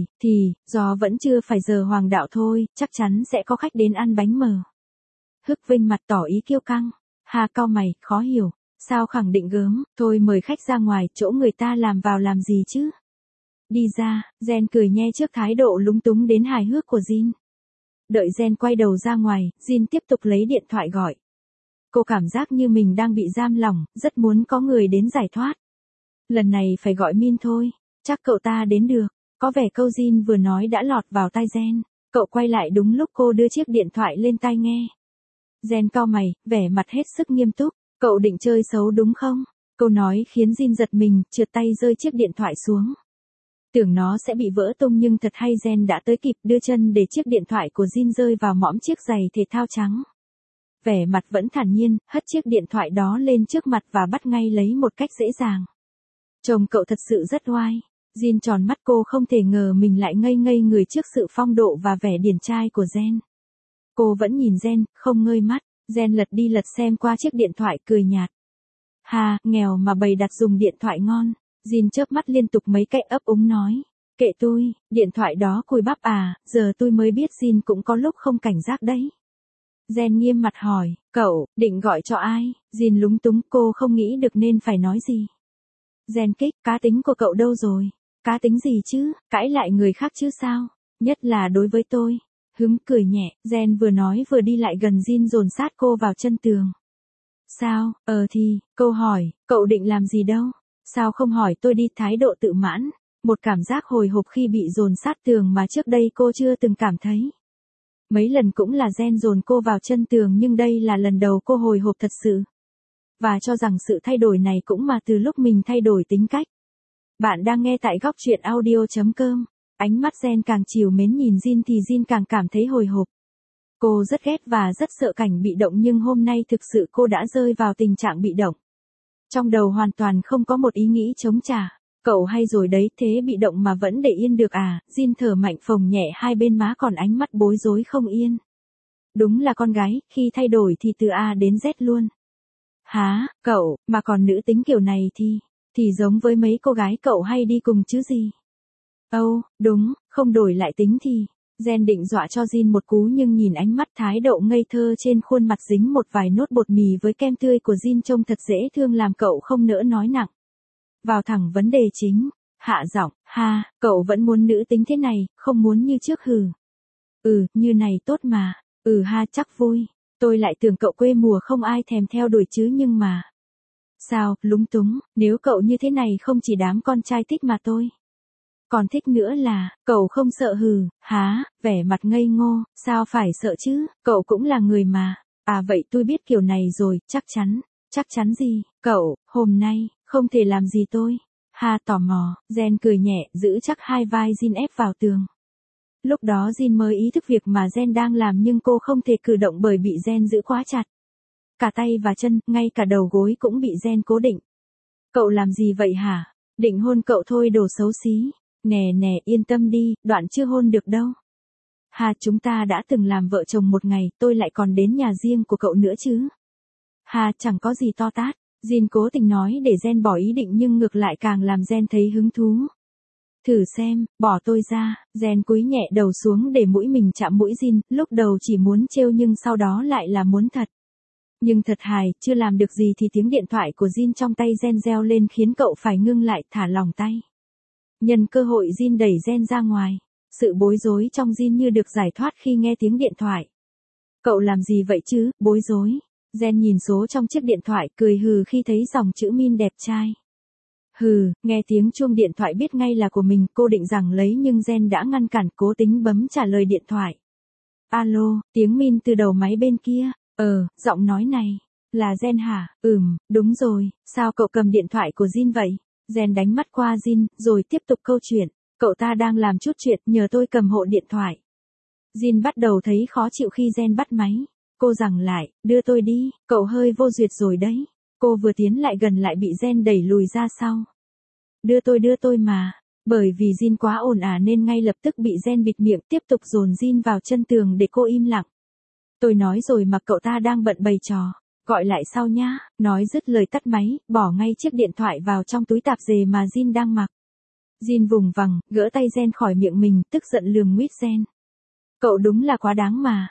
do vẫn chưa phải giờ hoàng đạo thôi, chắc chắn sẽ có khách đến ăn bánh mờ. Vinh mặt tỏ ý kiêu căng. Cau mày, khó hiểu, sao khẳng định gớm, thôi mời khách ra ngoài, chỗ người ta làm vào làm gì chứ. Đi ra, Jen cười nhe trước thái độ lúng túng đến hài hước của Jin. Đợi Jen quay đầu ra ngoài, Jin tiếp tục lấy điện thoại gọi. Cô cảm giác như mình đang bị giam lỏng, rất muốn có người đến giải thoát. Lần này phải gọi Min thôi, chắc cậu ta đến được. Có vẻ câu Jin vừa nói đã lọt vào tai Jen. Cậu quay lại đúng lúc cô đưa chiếc điện thoại lên tai nghe. Jen cau mày, vẻ mặt hết sức nghiêm túc. Cậu định chơi xấu đúng không? Câu nói khiến Jin giật mình, trượt tay rơi chiếc điện thoại xuống. Tưởng nó sẽ bị vỡ tung nhưng thật hay Jen đã tới kịp đưa chân để chiếc điện thoại của Jin rơi vào mõm chiếc giày thể thao trắng. Vẻ mặt vẫn thản nhiên, hất chiếc điện thoại đó lên trước mặt và bắt ngay lấy một cách dễ dàng. Trông cậu thật sự rất oai. Jin tròn mắt, cô không thể ngờ mình lại ngây người trước sự phong độ và vẻ điển trai của Jen. Cô vẫn nhìn Jen, không ngơi mắt. Jen lật đi lật xem qua chiếc điện thoại, cười nhạt. Nghèo mà bày đặt dùng điện thoại ngon. Jin chớp mắt liên tục mấy cái, ấp úng nói. Kệ tôi, điện thoại đó cùi bắp giờ tôi mới biết Jin cũng có lúc không cảnh giác đấy. Jen nghiêm mặt hỏi, cậu, định gọi cho ai? Jin lúng túng, cô không nghĩ được nên phải nói gì. Jen kích, cá tính của cậu đâu rồi? Cá tính gì chứ, cãi lại người khác chứ sao? Nhất là đối với tôi. Cười nhẹ, Jen vừa nói vừa đi lại gần Jin dồn sát cô vào chân tường. Sao, câu hỏi, cậu định làm gì đâu? Sao không hỏi tôi đi, thái độ tự mãn. Một cảm giác hồi hộp khi bị dồn sát tường mà trước đây cô chưa từng cảm thấy. Mấy lần cũng là Jen dồn cô vào chân tường nhưng đây là lần đầu cô hồi hộp thật sự. Và cho rằng sự thay đổi này cũng mà từ lúc mình thay đổi tính cách. Bạn đang nghe tại góc truyện audio.com. Ánh mắt Jen càng chiều mến nhìn Jin thì Jin càng cảm thấy hồi hộp. Cô rất ghét và rất sợ cảnh bị động nhưng hôm nay thực sự cô đã rơi vào tình trạng bị động. Trong đầu hoàn toàn không có một ý nghĩ chống trả. Cậu hay rồi đấy, thế bị động mà vẫn để yên được Jin thở mạnh phồng nhẹ hai bên má còn ánh mắt bối rối không yên. Đúng là con gái, khi thay đổi thì từ A đến Z luôn. Cậu, mà còn nữ tính kiểu này thì giống với mấy cô gái cậu hay đi cùng chứ gì. Đúng, không đổi lại tính thì. Jen định dọa cho Jin một cú nhưng nhìn ánh mắt thái độ ngây thơ trên khuôn mặt dính một vài nốt bột mì với kem tươi của Jin trông thật dễ thương làm cậu không nỡ nói nặng. Vào thẳng vấn đề chính, hạ giọng, cậu vẫn muốn nữ tính thế này, không muốn như trước hừ. Như này tốt mà, chắc vui, tôi lại tưởng cậu quê mùa không ai thèm theo đuổi chứ nhưng mà. Sao, lúng túng, nếu cậu như thế này không chỉ đám con trai thích mà tôi. Còn thích nữa là, cậu không sợ hừ, vẻ mặt ngây ngô, sao phải sợ chứ, cậu cũng là người mà. Vậy tôi biết kiểu này rồi, chắc chắn gì, cậu, hôm nay, không thể làm gì tôi. Tò mò, Jen cười nhẹ, giữ chắc hai vai Jin ép vào tường. Lúc đó Jin mới ý thức việc mà Jen đang làm nhưng cô không thể cử động bởi bị Jen giữ quá chặt. Cả tay và chân, ngay cả đầu gối cũng bị Jen cố định. Cậu làm gì vậy hả? Định hôn cậu thôi đồ xấu xí. Nè, yên tâm đi, đoạn chưa hôn được đâu. Ha, chúng ta đã từng làm vợ chồng một ngày, tôi lại còn đến nhà riêng của cậu nữa chứ. Ha, chẳng có gì to tát. Jin cố tình nói để Jen bỏ ý định nhưng ngược lại càng làm Jen thấy hứng thú. Thử xem, bỏ tôi ra. Jen cúi nhẹ đầu xuống để mũi mình chạm mũi Jin, lúc đầu chỉ muốn trêu nhưng sau đó lại là muốn thật. Nhưng thật hài, chưa làm được gì thì tiếng điện thoại của Jin trong tay Jen reo lên khiến cậu phải ngưng lại, thả lỏng tay. Nhân cơ hội Jin đẩy Jen ra ngoài. Sự bối rối trong Jin như được giải thoát khi nghe tiếng điện thoại. Cậu làm gì vậy chứ, bối rối. Jen nhìn số trong chiếc điện thoại, cười hừ khi thấy dòng chữ Min đẹp trai. Hừ, nghe tiếng chuông điện thoại biết ngay là của mình, cô định rằng lấy nhưng Jen đã ngăn cản, cố tính bấm trả lời điện thoại. Alo, tiếng Min từ đầu máy bên kia. Giọng nói này, là Jen hả? Đúng rồi, sao cậu cầm điện thoại của Jin vậy? Jen đánh mắt qua Jin, rồi tiếp tục câu chuyện. Cậu ta đang làm chút chuyện, nhờ tôi cầm hộ điện thoại. Jin bắt đầu thấy khó chịu khi Jen bắt máy. Cô giằng lại, đưa tôi đi, cậu hơi vô duyệt rồi đấy. Cô vừa tiến lại gần lại bị Jen đẩy lùi ra sau. Đưa tôi mà. Bởi vì Jin quá ồn ào nên ngay lập tức bị Jen bịt miệng, tiếp tục dồn Jin vào chân tường để cô im lặng. Tôi nói rồi mà cậu ta đang bận bày trò. Gọi lại sau nhá. Nói dứt lời tắt máy, bỏ ngay chiếc điện thoại vào trong túi tạp dề mà Jin đang mặc. Jin vùng vằng, gỡ tay Jen khỏi miệng mình, tức giận lườm nguýt Jen. Cậu đúng là quá đáng mà.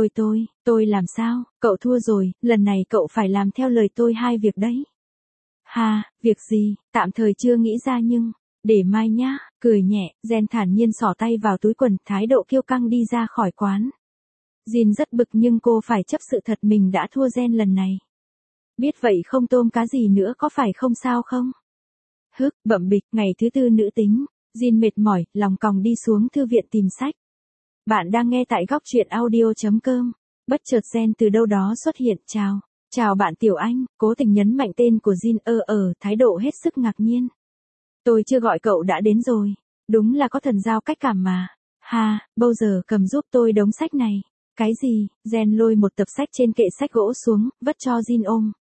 Tôi làm sao? Cậu thua rồi, lần này cậu phải làm theo lời tôi 2 việc đấy. Ha, việc gì? Tạm thời chưa nghĩ ra nhưng, để mai nhá, cười nhẹ, Jen thản nhiên xỏ tay vào túi quần, thái độ kiêu căng đi ra khỏi quán. Jin rất bực nhưng cô phải chấp sự thật mình đã thua Jen lần này. Biết vậy không tôm cá gì nữa có phải không sao không? Bậm bịch, ngày thứ tư nữ tính. Jin mệt mỏi, lòng còng đi xuống thư viện tìm sách. Bạn đang nghe tại góc truyện audio.com. Bất chợt Jen từ đâu đó xuất hiện, chào bạn Tiểu Anh, cố tình nhấn mạnh tên của Jin thái độ hết sức ngạc nhiên. Tôi chưa gọi cậu đã đến rồi. Đúng là có thần giao cách cảm mà. Ha, bao giờ cầm giúp tôi đống sách này. Cái gì? Jen lôi một tập sách trên kệ sách gỗ xuống, vất cho Jin ôm.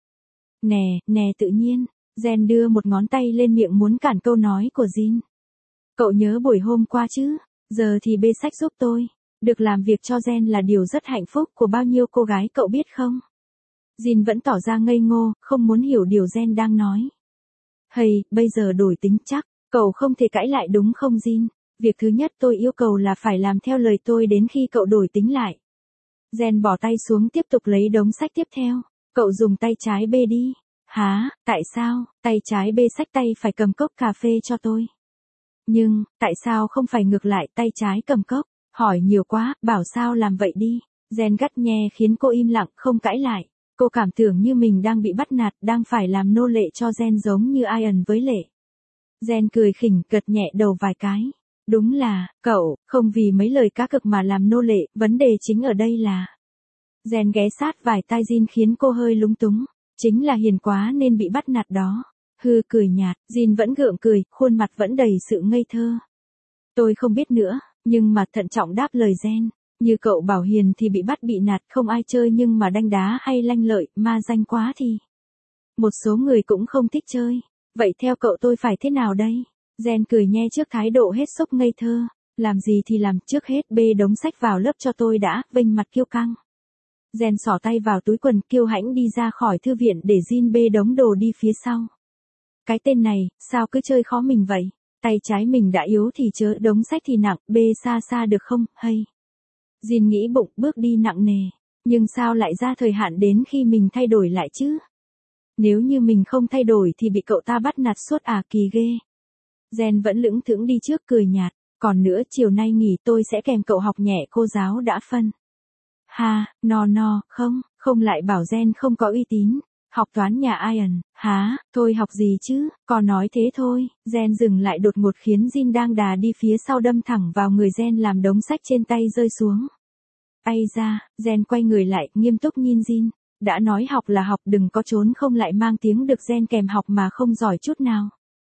Nè, tự nhiên. Jen đưa một ngón tay lên miệng muốn cản câu nói của Jin. Cậu nhớ buổi hôm qua chứ? Giờ thì bê sách giúp tôi. Được làm việc cho Jen là điều rất hạnh phúc của bao nhiêu cô gái cậu biết không? Jin vẫn tỏ ra ngây ngô, không muốn hiểu điều Jen đang nói. Hay, bây giờ đổi tính chắc, cậu không thể cãi lại đúng không Jin? Việc thứ nhất tôi yêu cầu là phải làm theo lời tôi đến khi cậu đổi tính lại. Jen bỏ tay xuống tiếp tục lấy đống sách tiếp theo. Cậu dùng tay trái bê đi. Hả, tại sao, tay trái bê sách tay phải cầm cốc cà phê cho tôi? Nhưng, tại sao không phải ngược lại tay trái cầm cốc? Hỏi nhiều quá, bảo sao làm vậy đi. Jen gắt nhè khiến cô im lặng, không cãi lại. Cô cảm tưởng như mình đang bị bắt nạt, đang phải làm nô lệ cho Jen giống như Ian với Lệ. Jen cười khỉnh, gật nhẹ đầu vài cái. Đúng là, cậu, không vì mấy lời cá cực mà làm nô lệ, vấn đề chính ở đây là... Jen ghé sát vài tai Jin khiến cô hơi lúng túng. Chính là hiền quá nên bị bắt nạt đó. Cười nhạt, Jin vẫn gượng cười, khuôn mặt vẫn đầy sự ngây thơ. Tôi không biết nữa, nhưng mà thận trọng đáp lời Jen. Như cậu bảo hiền thì bị bắt bị nạt không ai chơi nhưng mà đanh đá hay lanh lợi, ma danh quá thì. Một số người cũng không thích chơi. Vậy theo cậu tôi phải thế nào đây? Jen cười nhe trước thái độ hết sức ngây thơ. Làm gì thì làm, trước hết bê đống sách vào lớp cho tôi đã, vênh mặt kiêu căng. Jen xỏ tay vào túi quần kiêu hãnh đi ra khỏi thư viện để Jin bê đống đồ đi phía sau. Cái tên này, sao cứ chơi khó mình vậy? Tay trái mình đã yếu thì chớ đống sách thì nặng, bê xa xa được không, hay? Jin nghĩ bụng bước đi nặng nề. Nhưng sao lại ra thời hạn đến khi mình thay đổi lại chứ? Nếu như mình không thay đổi thì bị cậu ta bắt nạt suốt kỳ ghê. Jen vẫn lững thững đi trước cười nhạt. Còn nữa chiều nay nghỉ tôi sẽ kèm cậu học nhẹ cô giáo đã phân. Ha, không lại bảo Jen không có uy tín. Học toán nhà Ian, thôi học gì chứ, có nói thế thôi. Jen dừng lại đột ngột khiến Jin đang đà đi phía sau đâm thẳng vào người Jen làm đống sách trên tay rơi xuống. Ây da, Jen quay người lại, nghiêm túc nhìn Jin. Đã nói học là học đừng có trốn không lại mang tiếng được Jen kèm học mà không giỏi chút nào.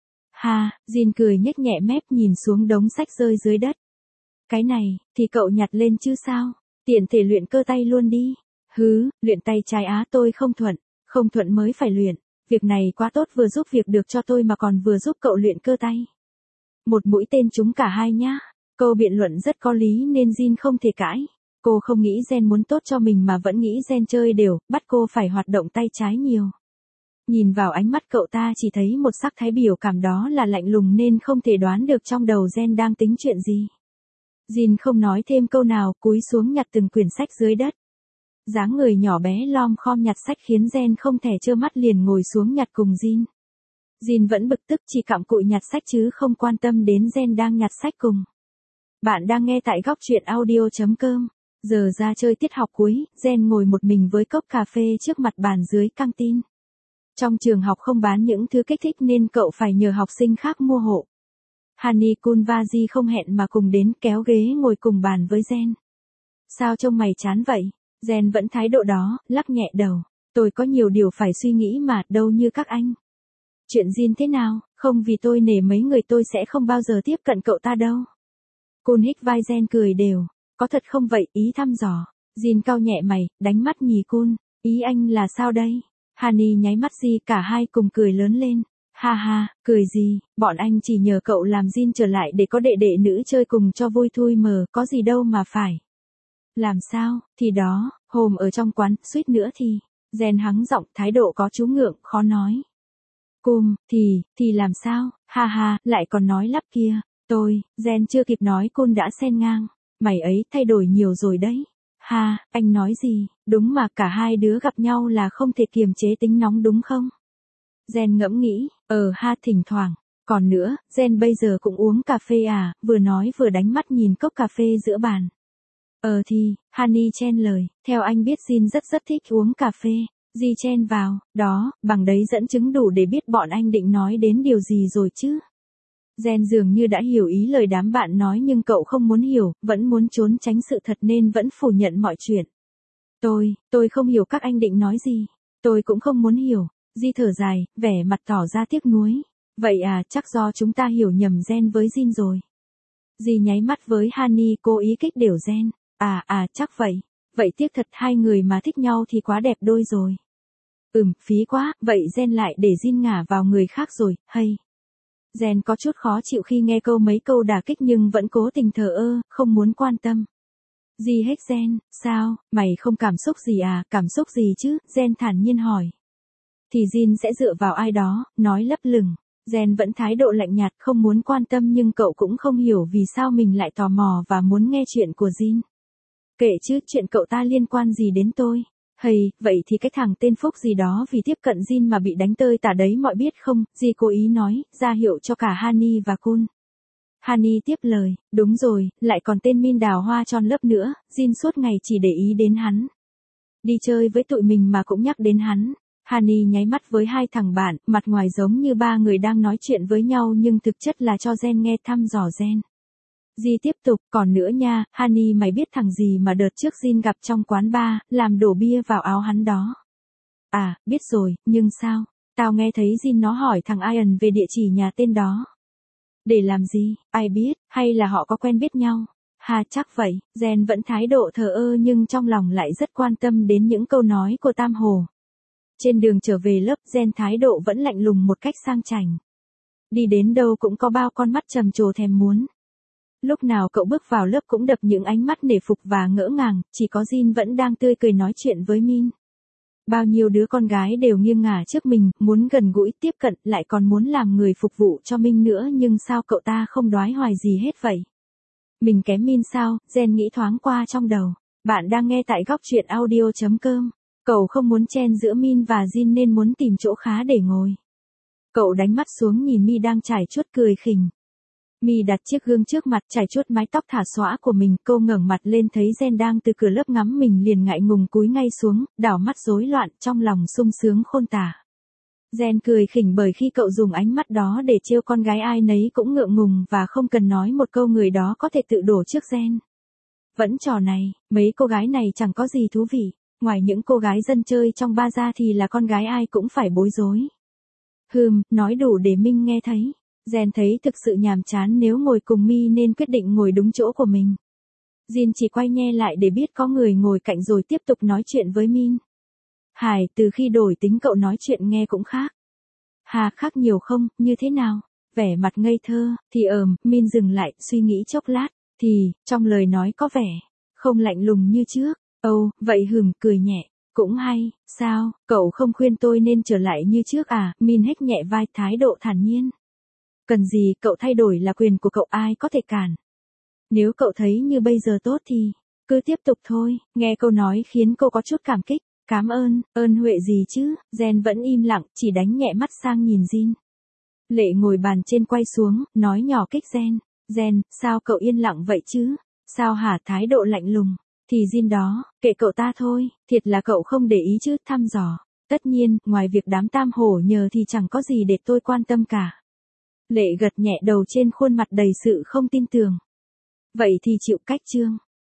Jin cười nhếch nhẹ mép nhìn xuống đống sách rơi dưới đất. Cái này, thì cậu nhặt lên chứ sao, tiện thể luyện cơ tay luôn đi. Luyện tay trái tôi không thuận mới phải luyện. Việc này quá tốt, vừa giúp việc được cho tôi mà còn vừa giúp cậu luyện cơ tay. Một mũi tên trúng cả hai nhá. Câu biện luận rất có lý nên Jin không thể cãi. Cô không nghĩ Jen muốn tốt cho mình mà vẫn nghĩ Jen chơi đều, bắt cô phải hoạt động tay trái nhiều. Nhìn vào ánh mắt cậu ta chỉ thấy một sắc thái biểu cảm đó là lạnh lùng nên không thể đoán được trong đầu Jen đang tính chuyện gì. Jin không nói thêm câu nào, cúi xuống nhặt từng quyển sách dưới đất. Dáng người nhỏ bé lom khom nhặt sách khiến Jen không thể trơ mắt liền ngồi xuống nhặt cùng Jin. Jin vẫn bực tức chỉ cặm cụi nhặt sách chứ không quan tâm đến Jen đang nhặt sách cùng. Bạn đang nghe tại góc truyện audio.com. Giờ ra chơi tiết học cuối, Jen ngồi một mình với cốc cà phê trước mặt bàn dưới căng tin. Trong trường học không bán những thứ kích thích nên cậu phải nhờ học sinh khác mua hộ. Hani-kun và Ji không hẹn mà cùng đến kéo ghế ngồi cùng bàn với Jen. Sao trông mày chán vậy? Jen vẫn thái độ đó, lắc nhẹ đầu. Tôi có nhiều điều phải suy nghĩ mà, đâu như các anh. Chuyện Jin thế nào? Không vì tôi nể mấy người tôi sẽ không bao giờ tiếp cận cậu ta đâu. Kun hích vai Jen cười đều. Có thật không vậy? Ý thăm dò. Jin cau nhẹ mày, đánh mắt nhì Kun. Ý anh là sao đây? Hani nháy mắt Ji, cả hai cùng cười lớn lên. Ha ha, cười gì, bọn anh chỉ nhờ cậu làm Jin trở lại để có đệ đệ nữ chơi cùng cho vui thôi mờ, có gì đâu mà phải. Làm sao, thì đó, hôm ở trong quán, suýt nữa thì, Jen hắng giọng, thái độ có chú ngượng, khó nói. Thì làm sao, ha ha, lại còn nói lắp kia, Jen chưa kịp nói Kun đã xen ngang, mày ấy thay đổi nhiều rồi đấy. Ha, anh nói gì, đúng mà cả hai đứa gặp nhau là không thể kiềm chế tính nóng đúng không? Jen ngẫm nghĩ, ha thỉnh thoảng, còn nữa, Jen bây giờ cũng uống cà phê à, vừa nói vừa đánh mắt nhìn cốc cà phê giữa bàn. Thì, Hani chen lời, theo anh biết Jin rất thích uống cà phê. Ji chen vào, đó, bằng đấy dẫn chứng đủ để biết bọn anh định nói đến điều gì rồi chứ. Jen dường như đã hiểu ý lời đám bạn nói nhưng cậu không muốn hiểu, vẫn muốn trốn tránh sự thật nên vẫn phủ nhận mọi chuyện. Tôi không hiểu các anh định nói gì. Tôi cũng không muốn hiểu. Ji thở dài, vẻ mặt tỏ ra tiếc nuối. Vậy à, chắc do chúng ta hiểu nhầm Jen với Jin rồi. Ji nháy mắt với Hani, cố ý kích đều Jen. Chắc vậy. Vậy tiếc thật, hai người mà thích nhau thì quá đẹp đôi rồi. Phí quá, vậy Jen lại để Jin ngả vào người khác rồi, hay. Jen có chút khó chịu khi nghe mấy câu đả kích nhưng vẫn cố tình thờ ơ, không muốn quan tâm. Ji hết Jen, sao, mày không cảm xúc gì à, cảm xúc gì chứ, Jen thản nhiên hỏi. Thì Jin sẽ dựa vào ai đó, nói lấp lửng. Jen vẫn thái độ lạnh nhạt, không muốn quan tâm nhưng cậu cũng không hiểu vì sao mình lại tò mò và muốn nghe chuyện của Jin. Kệ chứ, chuyện cậu ta liên quan gì đến tôi? Vậy thì cái thằng tên Phúc gì đó vì tiếp cận Jin mà bị đánh tơi tả đấy mọi biết không? Ji cố ý nói, ra hiệu cho cả Hani và Kun. Hani tiếp lời, đúng rồi, lại còn tên Min đào hoa tròn lớp nữa, Jin suốt ngày chỉ để ý đến hắn. Đi chơi với tụi mình mà cũng nhắc đến hắn. Hani nháy mắt với hai thằng bạn, mặt ngoài giống như ba người đang nói chuyện với nhau nhưng thực chất là cho Jen nghe, thăm dò Jen. Ji tiếp tục, còn nữa nha, Hani mày biết thằng gì mà đợt trước Jin gặp trong quán bar, làm đổ bia vào áo hắn đó. Biết rồi, nhưng sao? Tao nghe thấy Jin nó hỏi thằng Ian về địa chỉ nhà tên đó. Để làm gì, ai biết, hay là họ có quen biết nhau? Chắc vậy, Jen vẫn thái độ thờ ơ nhưng trong lòng lại rất quan tâm đến những câu nói của Tam Hồ. Trên đường trở về lớp, Jen thái độ vẫn lạnh lùng một cách sang chảnh. Đi đến đâu cũng có bao con mắt trầm trồ thèm muốn. Lúc nào cậu bước vào lớp cũng đập những ánh mắt nể phục và ngỡ ngàng, chỉ có Jin vẫn đang tươi cười nói chuyện với Min. Bao nhiêu đứa con gái đều nghiêng ngả trước mình, muốn gần gũi tiếp cận, lại còn muốn làm người phục vụ cho Min nữa nhưng sao cậu ta không đoái hoài gì hết vậy? Mình kém Min sao? Jen nghĩ thoáng qua trong đầu. Bạn đang nghe tại góc truyện audio.com. Cậu không muốn chen giữa Min và Jin nên muốn tìm chỗ khá để ngồi. Cậu đánh mắt xuống nhìn Mi đang chải chuốt cười khỉnh. Mi đặt chiếc gương trước mặt, chải chuốt mái tóc thả xõa của mình, cô ngẩng mặt lên thấy Jen đang từ cửa lớp ngắm mình liền ngại ngùng cúi ngay xuống, đảo mắt rối loạn, trong lòng sung sướng khôn tả. Jen cười khỉnh bởi khi cậu dùng ánh mắt đó để trêu con gái ai nấy cũng ngượng ngùng và không cần nói một câu người đó có thể tự đổ trước Jen. Vẫn trò này, mấy cô gái này chẳng có gì thú vị, ngoài những cô gái dân chơi trong ba ra thì là con gái ai cũng phải bối rối. Nói đủ để Minh nghe thấy. Jen thấy thực sự nhàm chán nếu ngồi cùng Mi nên quyết định ngồi đúng chỗ của mình. Jin chỉ quay nhe lại để biết có người ngồi cạnh rồi tiếp tục nói chuyện với Min. Hải, từ khi đổi tính cậu nói chuyện nghe cũng khác. Khác nhiều không, như thế nào? Vẻ mặt ngây thơ, thì Min dừng lại, suy nghĩ chốc lát. thì, trong lời nói có vẻ, không lạnh lùng như trước. Vậy cười nhẹ. Cũng hay, sao, cậu không khuyên tôi nên trở lại như trước à? Min hếch nhẹ vai, thái độ thản nhiên. Cần gì, cậu thay đổi là quyền của cậu, ai có thể cản. Nếu cậu thấy như bây giờ tốt thì, cứ tiếp tục thôi. Nghe câu nói khiến cô có chút cảm kích. Cảm ơn huệ gì chứ? Jen vẫn im lặng, chỉ đánh nhẹ mắt sang nhìn Jin. Lệ ngồi bàn trên quay xuống, nói nhỏ kích Jen. Jen, sao cậu yên lặng vậy chứ? Sao hả? Thái độ lạnh lùng. Thì Jin đó, kệ cậu ta thôi, thiệt là cậu không để ý chứ, thăm dò. Tất nhiên, ngoài việc đám tam hổ nhờ thì chẳng có gì để tôi quan tâm cả. Lệ gật nhẹ đầu trên khuôn mặt đầy sự không tin tưởng. Vậy thì chịu cách Trương.